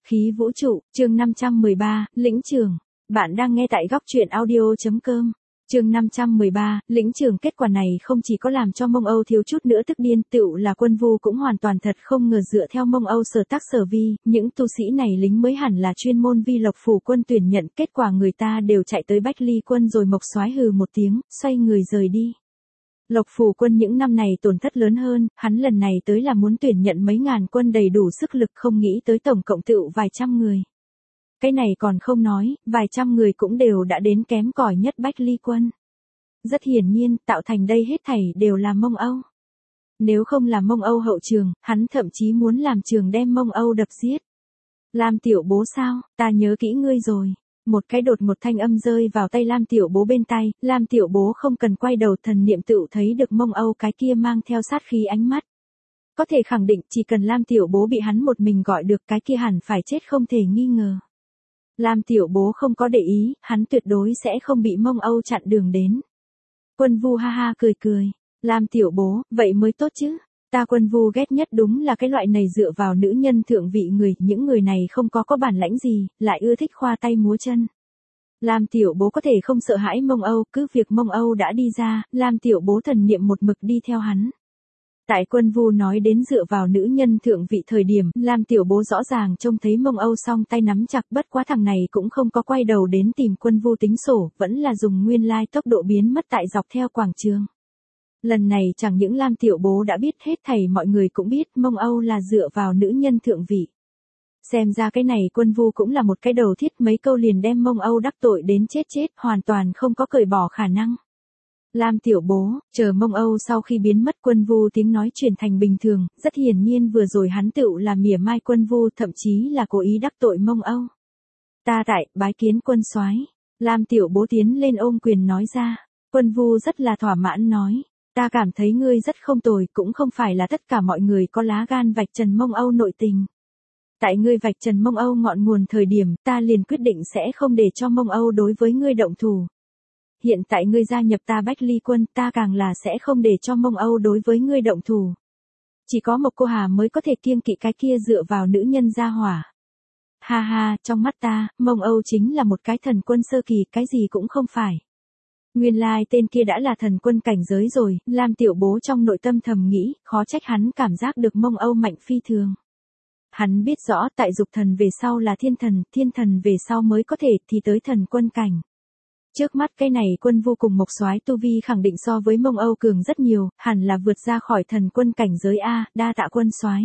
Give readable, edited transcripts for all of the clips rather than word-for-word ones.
Khí vũ trụ, chương 513, lĩnh trường. Bạn đang nghe tại góc truyện audio.com. Chương 513, lĩnh trường. Kết quả này không chỉ có làm cho Mông Âu thiếu chút nữa tức điên, tựu là Quân Vu cũng hoàn toàn thật không ngờ dựa theo Mông Âu sở tác sở vi, những tu sĩ này lính mới hẳn là chuyên môn vi Lộc Phủ Quân tuyển nhận, kết quả người ta đều chạy tới Bách Ly Quân rồi. Mộc Soái hừ một tiếng, xoay người rời đi. Lộc Phủ Quân những năm này tổn thất lớn hơn, hắn lần này tới là muốn tuyển nhận mấy ngàn quân đầy đủ sức lực, không nghĩ tới tổng cộng tựu vài trăm người. Cái này còn không nói, vài trăm người cũng đều đã đến kém cỏi nhất Bách Ly Quân. Rất hiển nhiên, tạo thành đây hết thảy đều là Mông Âu. Nếu không là Mông Âu hậu trường, hắn thậm chí muốn làm trường đem Mông Âu đập giết. Lam tiểu bố sao, ta nhớ kỹ ngươi rồi. Một cái đột một thanh âm rơi vào tay Lam tiểu bố bên tai, Lam tiểu bố không cần quay đầu, thần niệm tựu thấy được Mông Âu cái kia mang theo sát khí ánh mắt. Có thể khẳng định chỉ cần Lam tiểu bố bị hắn một mình gọi được, cái kia hẳn phải chết không thể nghi ngờ. Lam tiểu bố không có để ý, hắn tuyệt đối sẽ không bị Mông Âu chặn đường đến. Quân Vu ha ha cười cười, Lam tiểu bố, vậy mới tốt chứ. Ta Quân Vu ghét nhất đúng là cái loại này dựa vào nữ nhân thượng vị người, những người này không có bản lãnh gì, lại ưa thích khoa tay múa chân. Lam tiểu bố có thể không sợ hãi Mông Âu, cứ việc Mông Âu đã đi ra, Lam tiểu bố thần niệm một mực đi theo hắn. Tại Quân Vu nói đến dựa vào nữ nhân thượng vị thời điểm, Lam tiểu bố rõ ràng trông thấy Mông Âu song tay nắm chặt, bất quá thằng này cũng không có quay đầu đến tìm Quân Vu tính sổ, vẫn là dùng nguyên lai tốc độ biến mất tại dọc theo quảng trường. Lần này chẳng những Lam tiểu bố đã biết, hết thảy mọi người cũng biết Mông Âu là dựa vào nữ nhân thượng vị. Xem ra cái này Quân Vu cũng là một cái đầu thiết, mấy câu liền đem Mông Âu đắc tội đến chết, hoàn toàn không có cởi bỏ khả năng. Lam tiểu bố, chờ Mông Âu sau khi biến mất, Quân Vu tiếng nói chuyển thành bình thường, rất hiển nhiên vừa rồi hắn tựu là mỉa mai Quân Vu, thậm chí là cố ý đắc tội Mông Âu. Ta tại, bái kiến quân soái. Lam tiểu bố tiến lên ôm quyền nói ra. Quân Vu rất là thỏa mãn nói. Ta cảm thấy ngươi rất không tồi, cũng không phải là tất cả mọi người có lá gan vạch trần Mông Âu nội tình. Tại ngươi vạch trần Mông Âu ngọn nguồn thời điểm, ta liền quyết định sẽ không để cho Mông Âu đối với ngươi động thủ. Hiện tại ngươi gia nhập ta Bách Ly Quân, ta càng là sẽ không để cho Mông Âu đối với ngươi động thủ. Chỉ có một cô Hà mới có thể kiêng kỵ cái kia dựa vào nữ nhân gia hỏa. Ha ha, trong mắt ta, Mông Âu chính là một cái thần quân sơ kỳ, cái gì cũng không phải. Nguyên lai tên kia đã là thần quân cảnh giới rồi, Lam tiểu bố trong nội tâm thầm nghĩ, khó trách hắn cảm giác được Mông Âu mạnh phi thường. Hắn biết rõ tại dục thần về sau là thiên thần về sau mới có thể thì tới thần quân cảnh. Trước mắt cái này Quân Vu cùng Mộc Soái tu vi khẳng định so với Mông Âu cường rất nhiều, hẳn là vượt ra khỏi thần quân cảnh giới a, đa tạ quân soái.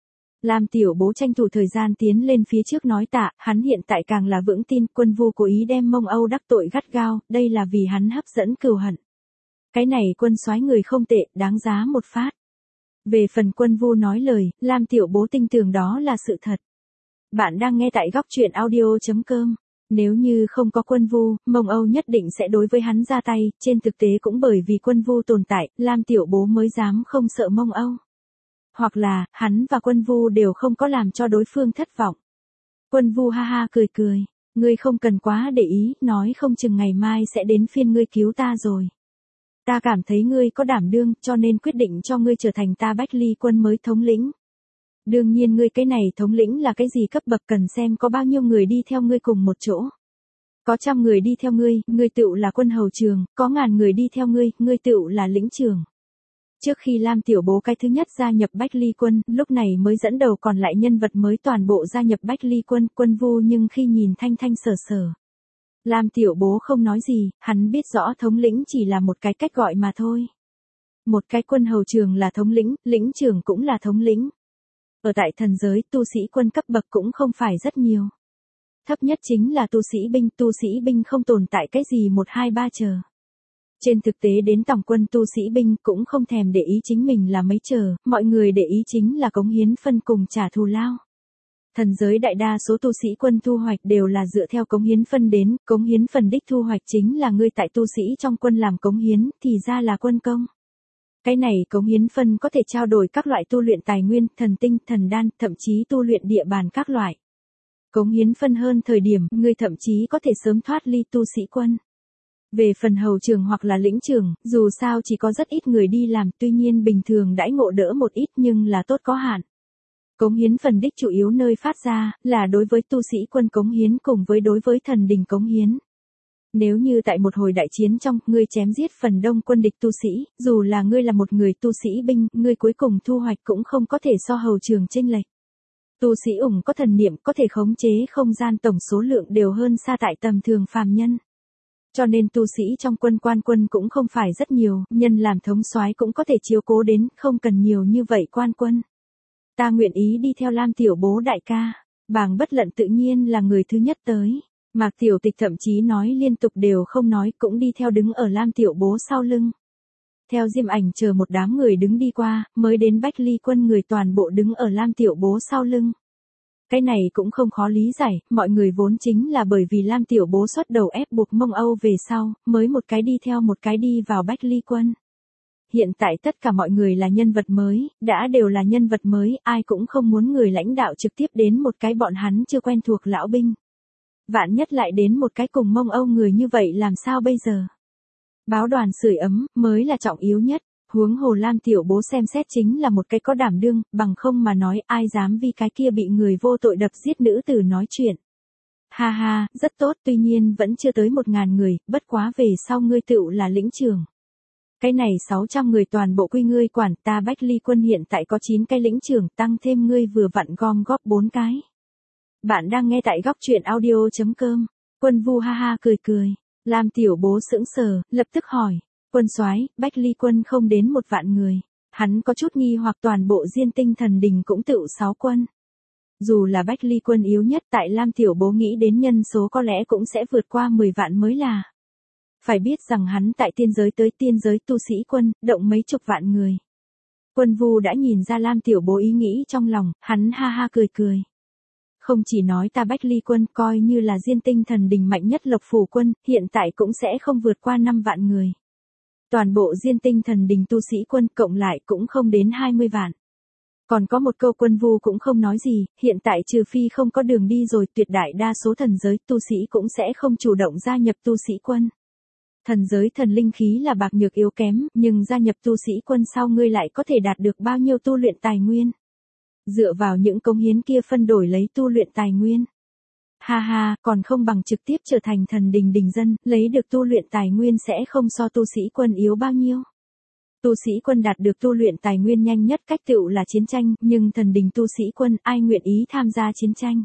Lam tiểu bố tranh thủ thời gian tiến lên phía trước nói tạ, hắn hiện tại càng là vững tin Quân Vu cố ý đem Mông Âu đắc tội gắt gao, đây là vì hắn hấp dẫn cừu hận. Cái này quân soái người không tệ, đáng giá một phát. Về phần Quân Vu nói lời, Lam tiểu bố tin tưởng đó là sự thật. Bạn đang nghe tại góc truyện audio.com. Nếu như không có Quân Vu, Mông Âu nhất định sẽ đối với hắn ra tay, trên thực tế cũng bởi vì Quân Vu tồn tại, Lam tiểu bố mới dám không sợ Mông Âu. Hoặc là, hắn và Quân Vu đều không có làm cho đối phương thất vọng. Quân Vu ha ha cười cười, ngươi không cần quá để ý, nói không chừng ngày mai sẽ đến phiên ngươi cứu ta rồi. Ta cảm thấy ngươi có đảm đương, cho nên quyết định cho ngươi trở thành ta Bách Ly Quân mới thống lĩnh. Đương nhiên ngươi cái này thống lĩnh là cái gì cấp bậc cần xem có bao nhiêu người đi theo ngươi cùng một chỗ. Có 100 người đi theo ngươi tựu là quân hầu trường, có 1000 người đi theo ngươi tựu là lĩnh trường. Trước khi Lam tiểu bố cái thứ nhất gia nhập Bách Ly Quân, lúc này mới dẫn đầu còn lại nhân vật mới toàn bộ gia nhập Bách Ly Quân, Quân Vu nhưng khi nhìn thanh sở. Lam tiểu bố không nói gì, hắn biết rõ thống lĩnh chỉ là một cái cách gọi mà thôi. Một cái quân hầu trường là thống lĩnh, lĩnh trường cũng là thống lĩnh. Ở tại thần giới, tu sĩ quân cấp bậc cũng không phải rất nhiều. Thấp nhất chính là tu sĩ binh không tồn tại cái gì 1 2 3 chờ. Trên thực tế đến tổng quân tu sĩ binh cũng không thèm để ý chính mình là mấy chờ, mọi người để ý chính là cống hiến phân cùng trả thù lao. Thần giới đại đa số tu sĩ quân thu hoạch đều là dựa theo cống hiến phân đến, cống hiến phần đích thu hoạch chính là ngươi tại tu sĩ trong quân làm cống hiến, thì ra là quân công. Cái này cống hiến phân có thể trao đổi các loại tu luyện tài nguyên, thần tinh, thần đan, thậm chí tu luyện địa bàn các loại. Cống hiến phân hơn thời điểm, ngươi thậm chí có thể sớm thoát ly tu sĩ quân. Về phần hầu trường hoặc là lĩnh trường, dù sao chỉ có rất ít người đi làm, tuy nhiên bình thường đãi ngộ đỡ một ít nhưng là tốt có hạn. Cống hiến phần đích chủ yếu nơi phát ra, là đối với tu sĩ quân cống hiến cùng với đối với thần đình cống hiến. Nếu như tại một hồi đại chiến trong, ngươi chém giết phần đông quân địch tu sĩ, dù là ngươi là một người tu sĩ binh, ngươi cuối cùng thu hoạch cũng không có thể so hầu trường chênh lệch. Tu sĩ ủng có thần niệm có thể khống chế không gian tổng số lượng đều hơn xa tại tầm thường phàm nhân. Cho nên tu sĩ trong quân quan quân cũng không phải rất nhiều, nhân làm thống soái cũng có thể chiếu cố đến, không cần nhiều như vậy quan quân. Ta nguyện ý đi theo Lam tiểu bố đại ca. Bàng Bất Lận tự nhiên là người thứ nhất tới. Mạc Tiểu Tịch thậm chí nói liên tục đều không nói, cũng đi theo đứng ở Lam tiểu bố sau lưng. Theo Diêm Ảnh chờ một đám người đứng đi qua, mới đến Bách Ly quân người toàn bộ đứng ở Lam tiểu bố sau lưng. Cái này cũng không khó lý giải, mọi người vốn chính là bởi vì Lam tiểu bố xuất đầu ép buộc Mông Âu về sau, mới một cái đi theo một cái đi vào Bách Ly quân. Hiện tại tất cả mọi người là nhân vật mới, đã đều là nhân vật mới, ai cũng không muốn người lãnh đạo trực tiếp đến một cái bọn hắn chưa quen thuộc lão binh. Vạn nhất lại đến một cái cùng Mông Âu người như vậy làm sao bây giờ? Báo đoàn sưởi ấm, mới là trọng yếu nhất. Huống hồ Lam tiểu bố xem xét chính là một cái có đảm đương, bằng không mà nói ai dám vì cái kia bị người vô tội đập giết nữ tử nói chuyện. Ha ha, rất tốt, tuy nhiên vẫn chưa tới 1000 người, bất quá về sau ngươi tựu là lĩnh trưởng. Cái này 600 người toàn bộ quy ngươi quản, ta Bách Ly quân hiện tại có 9 cái lĩnh trưởng, tăng thêm ngươi vừa vặn gom góp 4 cái. Bạn đang nghe tại góc truyện audio.com. Quân Vu ha ha cười cười. Lam tiểu bố sững sờ, lập tức hỏi. Quân soái, Bách Ly quân không đến 1.000 người. Hắn có chút nghi hoặc toàn bộ Diên Tinh thần đình cũng tựu 6 quân. Dù là Bách Ly quân yếu nhất tại Lam tiểu bố nghĩ đến nhân số có lẽ cũng sẽ vượt qua 10 vạn mới là. Phải biết rằng hắn tại tiên giới tới tiên giới tu sĩ quân, động mấy chục vạn người. Quân Vu đã nhìn ra Lam tiểu bố ý nghĩ trong lòng, hắn ha ha cười cười. Không chỉ nói ta Bách Ly quân coi như là Diên Tinh thần đình mạnh nhất Lộc Phủ quân, hiện tại cũng sẽ không vượt qua 5 vạn người. Toàn bộ Diên Tinh thần đình tu sĩ quân cộng lại cũng không đến 20 vạn. Còn có một câu Quân Vu cũng không nói gì, hiện tại trừ phi không có đường đi rồi, tuyệt đại đa số thần giới tu sĩ cũng sẽ không chủ động gia nhập tu sĩ quân. Thần giới thần linh khí là bạc nhược yếu kém, nhưng gia nhập tu sĩ quân sau ngươi lại có thể đạt được bao nhiêu tu luyện tài nguyên. Dựa vào những cống hiến kia phân đổi lấy tu luyện tài nguyên. Ha ha, còn không bằng trực tiếp trở thành thần đình đình dân, lấy được tu luyện tài nguyên sẽ không so tu sĩ quân yếu bao nhiêu. Tu sĩ quân đạt được tu luyện tài nguyên nhanh nhất cách tựu là chiến tranh, nhưng thần đình tu sĩ quân ai nguyện ý tham gia chiến tranh.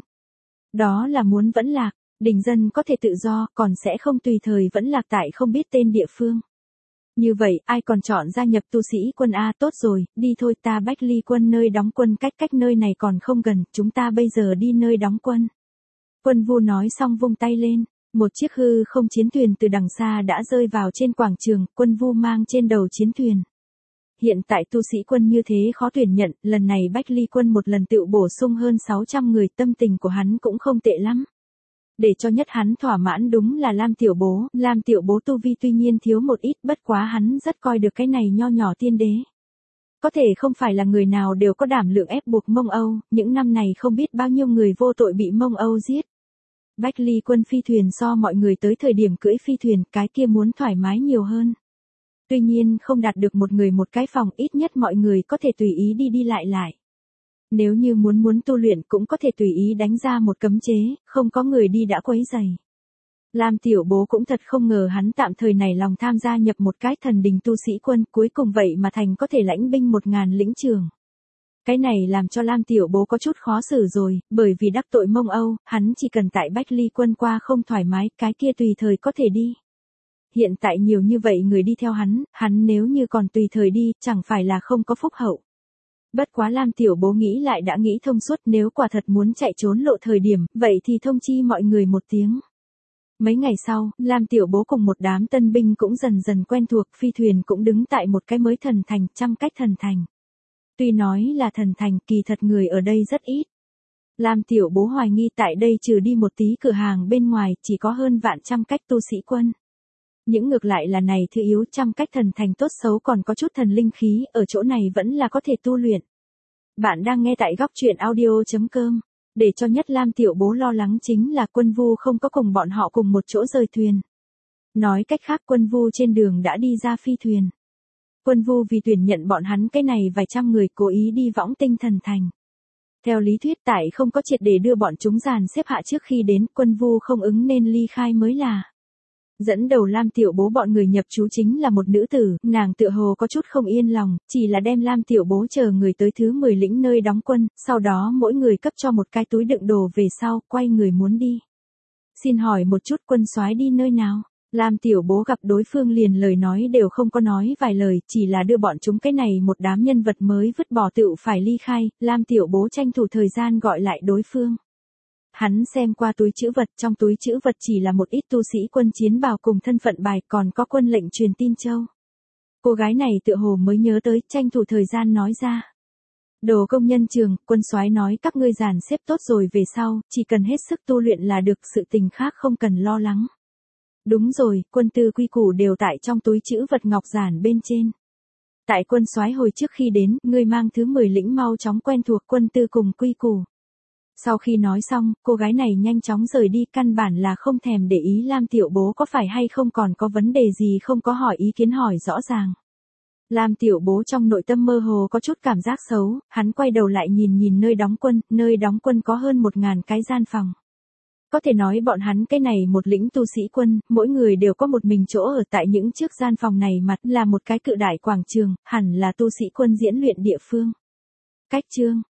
Đó là muốn vẫn lạc, đình dân có thể tự do, còn sẽ không tùy thời vẫn lạc tại không biết tên địa phương. Như vậy, ai còn chọn gia nhập tu sĩ quân A, tốt rồi, đi thôi, ta Bách Ly quân nơi đóng quân cách nơi này còn không gần, chúng ta bây giờ đi nơi đóng quân. Quân Vu nói xong vung tay lên, một chiếc hư không chiến thuyền từ đằng xa đã rơi vào trên quảng trường, Quân Vu mang trên đầu chiến thuyền. Hiện tại tu sĩ quân như thế khó tuyển nhận, lần này Bách Ly quân một lần tựu bổ sung hơn 600 người, tâm tình của hắn cũng không tệ lắm. Để cho nhất hắn thỏa mãn đúng là Lam tiểu bố tu vi tuy nhiên thiếu một ít, bất quá hắn rất coi được cái này nho nhỏ tiên đế. Có thể không phải là người nào đều có đảm lượng ép buộc Mông Âu, những năm này không biết bao nhiêu người vô tội bị Mông Âu giết. Bách Ly quân phi thuyền so mọi người tới thời điểm cưỡi phi thuyền, cái kia muốn thoải mái nhiều hơn. Tuy nhiên không đạt được một người một cái phòng, ít nhất mọi người có thể tùy ý đi lại. Nếu như muốn tu luyện cũng có thể tùy ý đánh ra một cấm chế, không có người đi đã quấy rầy. Lam tiểu bố cũng thật không ngờ hắn tạm thời này lòng tham gia nhập một cái thần đình tu sĩ quân, cuối cùng vậy mà thành có thể lãnh binh 1000 lĩnh trưởng. Cái này làm cho Lam tiểu bố có chút khó xử rồi, bởi vì đắc tội Mông Âu, hắn chỉ cần tại Bách Ly quân qua không thoải mái, cái kia tùy thời có thể đi. Hiện tại nhiều như vậy người đi theo hắn nếu như còn tùy thời đi, chẳng phải là không có phúc hậu. Bất quá Lam tiểu bố nghĩ lại đã nghĩ thông suốt, nếu quả thật muốn chạy trốn lộ thời điểm, vậy thì thông chi mọi người một tiếng. Mấy ngày sau, Lam tiểu bố cùng một đám tân binh cũng dần dần quen thuộc, phi thuyền cũng đứng tại một cái mới thần thành, trăm cách thần thành. Tuy nói là thần thành, kỳ thật người ở đây rất ít. Lam tiểu bố hoài nghi tại đây trừ đi một tí cửa hàng bên ngoài, chỉ có hơn vạn trăm cách tu sĩ quân. Những ngược lại là này thứ yếu, trăm cách thần thành tốt xấu còn có chút thần linh khí, ở chỗ này vẫn là có thể tu luyện. Bạn đang nghe tại góc truyện audio.com. Để cho nhất Lam tiểu bố lo lắng chính là Quân Vu không có cùng bọn họ cùng một chỗ rời thuyền. Nói cách khác Quân Vu trên đường đã đi ra phi thuyền. Quân Vu vì tuyển nhận bọn hắn cái này vài trăm người cố ý đi võng tinh thần thành. Theo lý thuyết tại không có triệt để đưa bọn chúng dàn xếp hạ trước khi đến, quân vu không ứng nên ly khai mới là. Dẫn đầu Lam Tiểu Bố bọn người nhập trú chính là một nữ tử, nàng tựa hồ có chút không yên lòng, chỉ là đem Lam Tiểu Bố chờ người tới thứ 10 lĩnh nơi đóng quân, sau đó mỗi người cấp cho một cái túi đựng đồ về sau, quay người muốn đi. Xin hỏi một chút quân soái đi nơi nào? Lam Tiểu Bố gặp đối phương liền lời nói đều không có nói vài lời, chỉ là đưa bọn chúng cái này một đám nhân vật mới vứt bỏ tựu phải ly khai, Lam Tiểu Bố tranh thủ thời gian gọi lại đối phương. Hắn xem qua túi trữ vật, trong túi trữ vật chỉ là một ít tu sĩ quân chiến bào cùng thân phận bài, còn có quân lệnh truyền tin châu. Cô gái này tựa hồ mới nhớ tới, tranh thủ thời gian nói ra. Đồ công nhân trường, quân soái nói các ngươi dàn xếp tốt rồi về sau, chỉ cần hết sức tu luyện là được, sự tình khác không cần lo lắng. Đúng rồi, quân tư quy củ đều tại trong túi trữ vật ngọc giản bên trên. Tại quân soái hồi trước khi đến, ngươi mang thứ 10 lĩnh mau chóng quen thuộc quân tư cùng quy củ. Sau khi nói xong, cô gái này nhanh chóng rời đi, căn bản là không thèm để ý Lam Tiểu Bố có phải hay không còn có vấn đề gì không có hỏi ý kiến hỏi rõ ràng. Lam Tiểu Bố trong nội tâm mơ hồ có chút cảm giác xấu, hắn quay đầu lại nhìn nơi đóng quân có hơn 1000 cái gian phòng. Có thể nói bọn hắn cái này một lĩnh tu sĩ quân, mỗi người đều có một mình chỗ ở tại những chiếc gian phòng này, mặt là một cái cự đại quảng trường, hẳn là tu sĩ quân diễn luyện địa phương. Cách chương